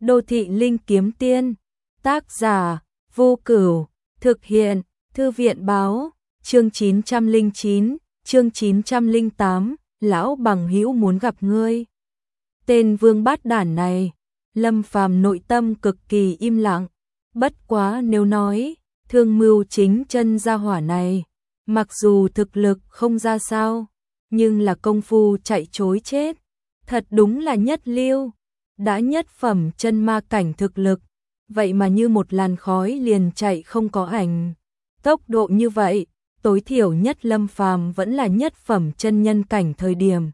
Đô thị linh kiếm tiên, tác giả, Vô Cửu, thực hiện, Thư viện báo, chương 909, chương 908, lão bằng hữu muốn gặp ngươi. Tên vương bát đản này, Lâm Phàm nội tâm cực kỳ im lặng, bất quá nếu nói, thương mưu chính chân gia hỏa này, mặc dù thực lực không ra sao, nhưng là công phu chạy trối chết, thật đúng là nhất lưu, đã nhất phẩm chân ma cảnh thực lực, vậy mà như một làn khói liền chạy không có ảnh. Tốc độ như vậy, tối thiểu nhất Lâm Phàm vẫn là nhất phẩm chân nhân cảnh thời điểm.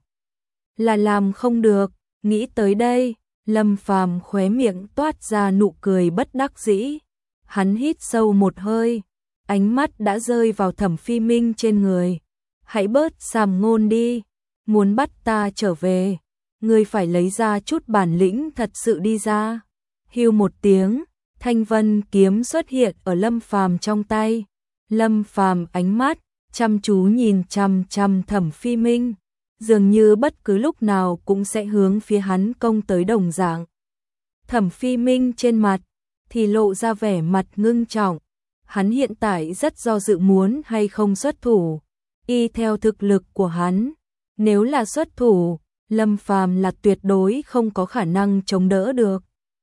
Là làm không được, nghĩ tới đây, Lâm Phàm khóe miệng toát ra nụ cười bất đắc dĩ. Hắn hít sâu một hơi, ánh mắt đã rơi vào Thẩm Phi Minh trên người. Hãy bớt sàm ngôn đi, muốn bắt ta trở về, ngươi phải lấy ra chút bản lĩnh thật sự đi ra. Hưu một tiếng, thanh vân kiếm xuất hiện ở Lâm Phàm trong tay. Lâm Phàm ánh mắt chăm chú nhìn chằm chằm Thẩm Phi Minh, dường như bất cứ lúc nào cũng sẽ hướng phía hắn công tới đồng dạng. Thẩm Phi Minh trên mặt thì lộ ra vẻ mặt ngưng trọng, hắn hiện tại rất do dự muốn hay không xuất thủ. Y theo thực lực của hắn, nếu là xuất thủ, Lâm Phàm là tuyệt đối không có khả năng chống đỡ được.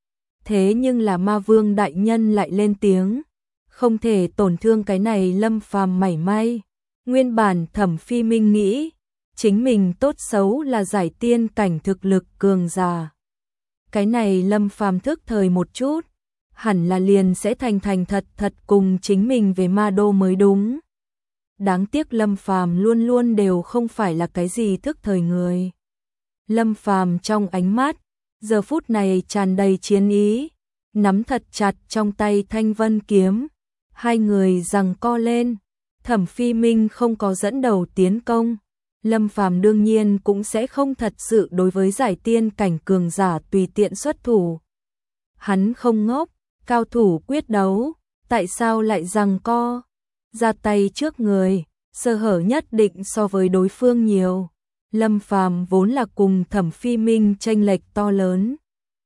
Thế nhưng là Ma Vương đại nhân lại lên tiếng, không thể tổn thương cái này Lâm Phàm mảy may. Nguyên bản Thẩm Phi Minh nghĩ, chính mình tốt xấu là giải tiên cảnh thực lực cường giả. Cái này Lâm Phàm thức thời một chút, hẳn là liền sẽ thành thật cùng chính mình về Ma Đô mới đúng. Đáng tiếc Lâm Phàm luôn luôn đều không phải là cái gì thức thời người. Lâm Phàm trong ánh mắt, giờ phút này tràn đầy chiến ý, nắm thật chặt trong tay thanh vân kiếm. Hai người giằng co lên, Thẩm Phi Minh không có dẫn đầu tiến công. Lâm Phàm đương nhiên cũng sẽ không thật sự đối với giải tiên cảnh cường giả tùy tiện xuất thủ. Hắn không ngốc, cao thủ quyết đấu, tại sao lại giằng co? Ra tay trước người, sơ hở nhất định so với đối phương nhiều. Lâm Phàm vốn là cùng Thẩm Phi Minh chênh lệch to lớn.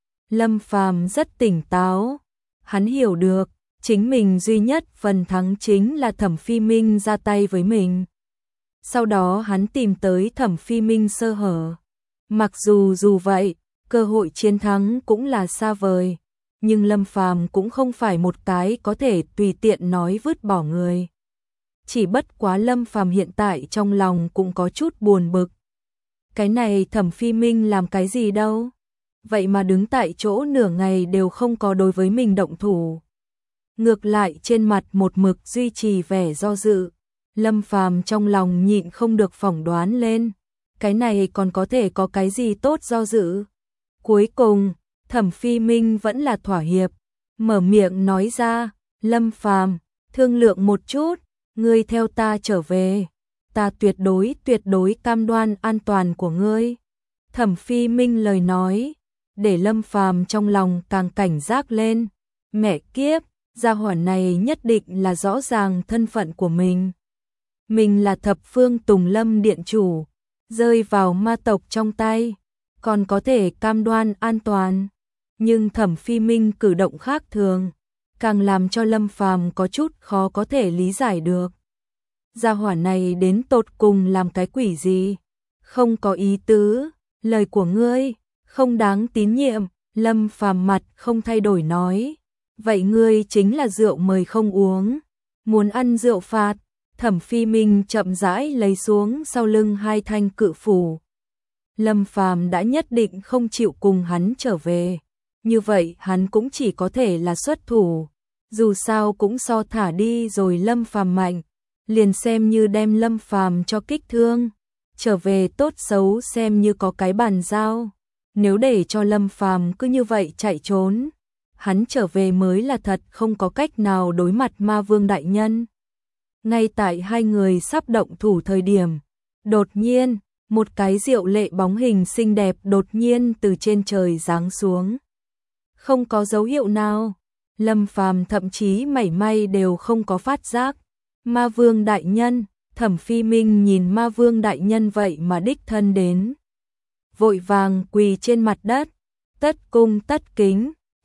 Lâm Phàm rất tỉnh táo, hắn hiểu được, chính mình duy nhất phần thắng chính là Thẩm Phi Minh ra tay với mình. Sau đó hắn tìm tới Thẩm Phi Minh sơ hở. Mặc dù vậy, cơ hội chiến thắng cũng là xa vời, nhưng Lâm Phàm cũng không phải một cái có thể tùy tiện nói vứt bỏ người. Chỉ bất quá Lâm Phàm hiện tại trong lòng cũng có chút buồn bực. Cái này Thẩm Phi Minh làm cái gì đâu? Vậy mà đứng tại chỗ nửa ngày đều không có đối với mình động thủ. Ngược lại trên mặt một mực duy trì vẻ do dự. Lâm Phàm trong lòng nhịn không được phỏng đoán lên. Cái này còn có thể có cái gì tốt do dự? Cuối cùng, Thẩm Phi Minh vẫn là thỏa hiệp. Mở miệng nói ra, Lâm Phàm, thương lượng một chút, ngươi theo ta trở về. Ta tuyệt đối cam đoan an toàn của ngươi. Thẩm Phi Minh lời nói, để Lâm Phàm trong lòng càng cảnh giác lên. Mẹ kiếp, gia hỏa này nhất định là rõ ràng thân phận của mình. Mình là Thập Phương Tùng Lâm điện chủ, rơi vào ma tộc trong tay, còn có thể cam đoan an toàn. Nhưng Thẩm Phi Minh cử động khác thường, càng làm cho Lâm Phàm có chút khó có thể lý giải được. Gia hỏa này đến tột cùng làm cái quỷ gì? Không có ý tứ, lời của ngươi không đáng tín nhiệm. Lâm Phàm mặt không thay đổi nói, vậy ngươi chính là rượu mời không uống, muốn ăn rượu phạt. Thẩm Phi Minh chậm rãi lấy xuống sau lưng hai thanh cự phủ. Lâm Phàm đã nhất định không chịu cùng hắn trở về, như vậy hắn cũng chỉ có thể là xuất thủ. Dù sao cũng so thả đi rồi Lâm Phàm mạnh, liền xem như đem Lâm Phàm cho kích thương, trở về tốt xấu xem như có cái bàn giao. Nếu để cho Lâm Phàm cứ như vậy chạy trốn, hắn trở về mới là thật không có cách nào đối mặt Ma Vương đại nhân. Ngay tại hai người sắp động thủ thời điểm, đột nhiên, một cái diệu lệ bóng hình xinh đẹp đột nhiên từ trên trời giáng xuống. Không có dấu hiệu nào, Lâm Phàm thậm chí mảy may đều không có phát giác. Ma Vương đại nhân, Thẩm Phi Minh nhìn Ma Vương đại nhân vậy mà đích thân đến. Vội vàng quỳ trên mặt đất, tất cung tất kính,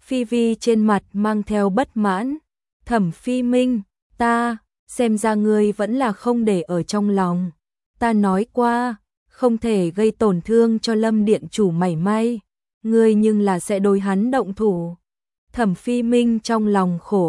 Phi Vi trên mặt mang theo bất mãn. Thẩm Phi Minh, xem ra ngươi vẫn là không để ở trong lòng. Ta nói qua, không thể gây tổn thương cho Lâm điện chủ mảy may. Ngươi nhưng là sẽ đối hắn động thủ. Thẩm Phi Minh trong lòng khổ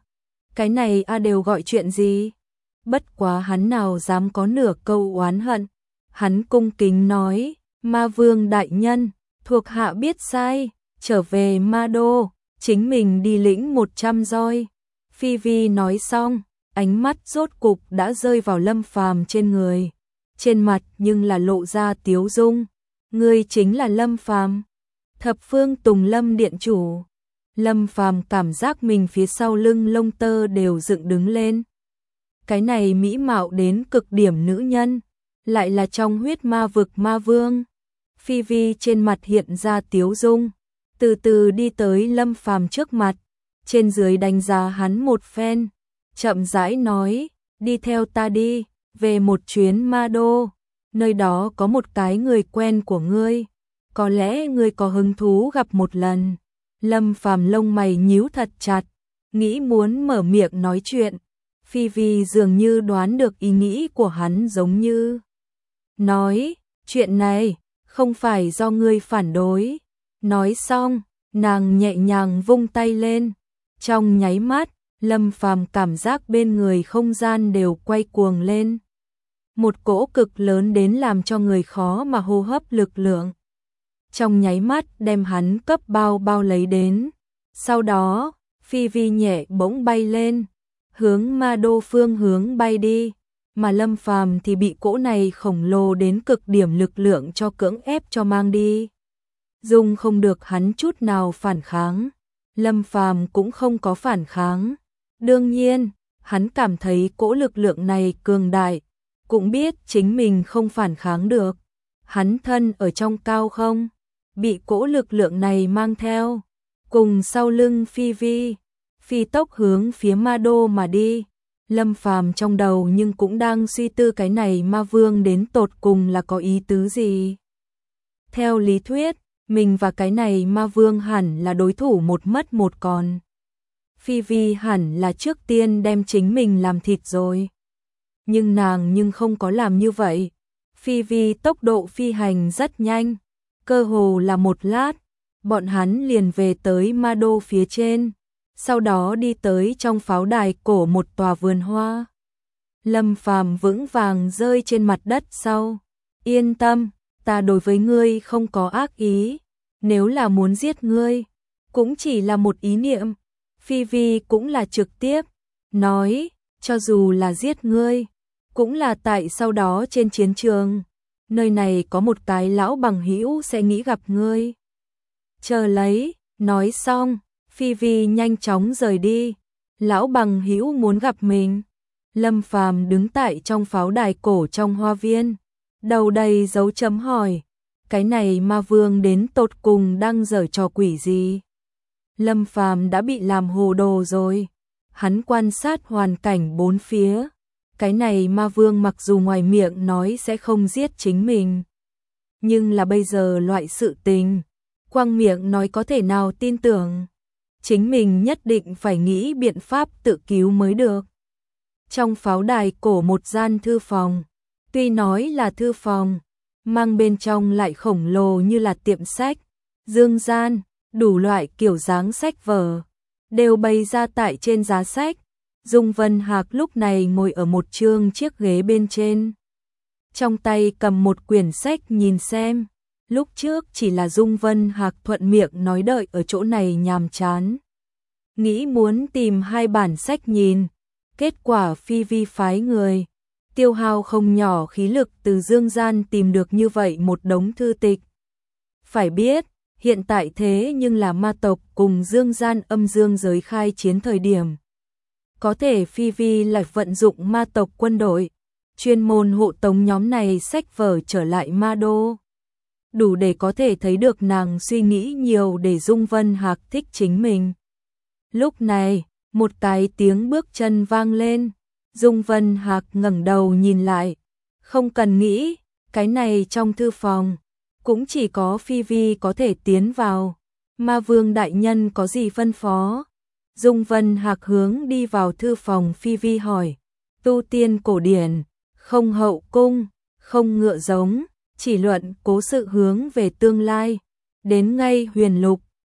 cái này đều gọi chuyện gì? Bất quá hắn nào dám có nửa câu oán hận. Hắn cung kính nói, Ma Vương đại nhân, thuộc hạ biết sai, trở về Ma Đô, chính mình đi lĩnh 100 roi. Phi Vi nói xong, ánh mắt rốt cục đã rơi vào Lâm Phàm trên người. Trên mặt nhưng là lộ ra tiếu dung. Ngươi chính là Lâm Phàm, Thập Phương Tùng Lâm điện chủ. Lâm Phàm cảm giác mình phía sau lưng lông tơ đều dựng đứng lên. Cái này mỹ mạo đến cực điểm nữ nhân, lại là trong huyết ma vực ma vương. Phi Vi trên mặt hiện ra tiếu dung, từ từ đi tới Lâm Phàm trước mặt, trên dưới đánh giá hắn một phen, chậm rãi nói, đi theo ta đi, về một chuyến Ma Đô, nơi đó có một cái người quen của ngươi, có lẽ ngươi có hứng thú gặp một lần. Lâm Phàm lông mày nhíu thật chặt, nghĩ muốn mở miệng nói chuyện. Phi Vi dường như đoán được ý nghĩ của hắn, giống như nói, chuyện này không phải do ngươi phản đối. Nói xong, nàng nhẹ nhàng vung tay lên. Trong nháy mắt, Lâm Phàm cảm giác bên người không gian đều quay cuồng lên. Một cỗ cực lớn đến làm cho người khó mà hô hấp lực lượng. Trong nháy mắt đem hắn cấp bao lấy đến. Sau đó, Phi Vi nhẹ bỗng bay lên, hướng Ma Đô phương hướng bay đi, mà Lâm Phàm thì bị cỗ này khổng lồ đến cực điểm lực lượng cho cưỡng ép cho mang đi. Dung không được hắn chút nào phản kháng. Lâm Phàm cũng không có phản kháng. Đương nhiên, hắn cảm thấy cỗ lực lượng này cường đại, cũng biết chính mình không phản kháng được. Hắn thân ở trong cao không, bị cỗ lực lượng này mang theo, cùng sau lưng Phi Vi, phi tốc hướng phía Ma Đô mà đi. Lâm Phàm trong đầu nhưng cũng đang suy tư cái này ma vương đến tột cùng là có ý tứ gì. Theo lý thuyết, mình và cái này ma vương hẳn là đối thủ một mất một còn. Phi Vi hẳn là trước tiên đem chính mình làm thịt rồi. Nhưng nàng không có làm như vậy. Phi Vi tốc độ phi hành rất nhanh, cơ hồ là một lát, bọn hắn liền về tới Ma Đô phía trên. Sau đó đi tới trong pháo đài cổ một tòa vườn hoa. Lâm Phàm vững vàng rơi trên mặt đất sau. Yên tâm, ta đối với ngươi không có ác ý. Nếu là muốn giết ngươi, cũng chỉ là một ý niệm. Phi Vi cũng là trực tiếp nói, cho dù là giết ngươi, cũng là tại sau đó trên chiến trường. Nơi này có một cái lão bằng hữu sẽ nghĩ gặp ngươi. Chờ lấy, nói xong, Phi Vi nhanh chóng rời đi. Lão bằng hữu muốn gặp mình. Lâm Phàm đứng tại trong pháo đài cổ trong hoa viên, đầu đầy dấu chấm hỏi. Cái này ma vương đến tột cùng đang giở trò quỷ gì? Lâm Phàm đã bị làm hồ đồ rồi. Hắn quan sát hoàn cảnh bốn phía. Cái này ma vương mặc dù ngoài miệng nói sẽ không giết chính mình, nhưng là bây giờ loại sự tình, quang miệng nói có thể nào tin tưởng. Chính mình nhất định phải nghĩ biện pháp tự cứu mới được. Trong pháo đài cổ một gian thư phòng, tuy nói là thư phòng, mang bên trong lại khổng lồ như là tiệm sách, dương gian, đủ loại kiểu dáng sách vở, đều bày ra tại trên giá sách. Dung Vân Hạc lúc này ngồi ở một chiếc ghế bên trên, trong tay cầm một quyển sách nhìn xem. Lúc trước chỉ là Dung Vân Hạc thuận miệng nói đợi ở chỗ này nhàm chán, nghĩ muốn tìm hai bản sách nhìn, kết quả Phi Vi phái người tiêu hao không nhỏ khí lực từ dương gian tìm được như vậy một đống thư tịch. Phải biết, hiện tại thế nhưng là ma tộc cùng dương gian âm dương giới khai chiến thời điểm. Có thể Phi Vi lại vận dụng ma tộc quân đội, chuyên môn hộ tống nhóm này sách vở trở lại Ma Đô. Đủ để có thể thấy được nàng suy nghĩ nhiều để Dung Vân Hạc thích chính mình. Lúc này, một cái tiếng bước chân vang lên. Dung Vân Hạc ngẩng đầu nhìn lại. Không cần nghĩ, cái này trong thư phòng, cũng chỉ có Phi Vi có thể tiến vào. Ma Vương đại nhân có gì phân phó? Dung Vân Hạc hướng đi vào thư phòng phi vi hỏi. Tu tiên cổ điển, không hậu cung, không ngựa giống, chỉ luận cố sự hướng về tương lai. Đến ngay Huyền Lục,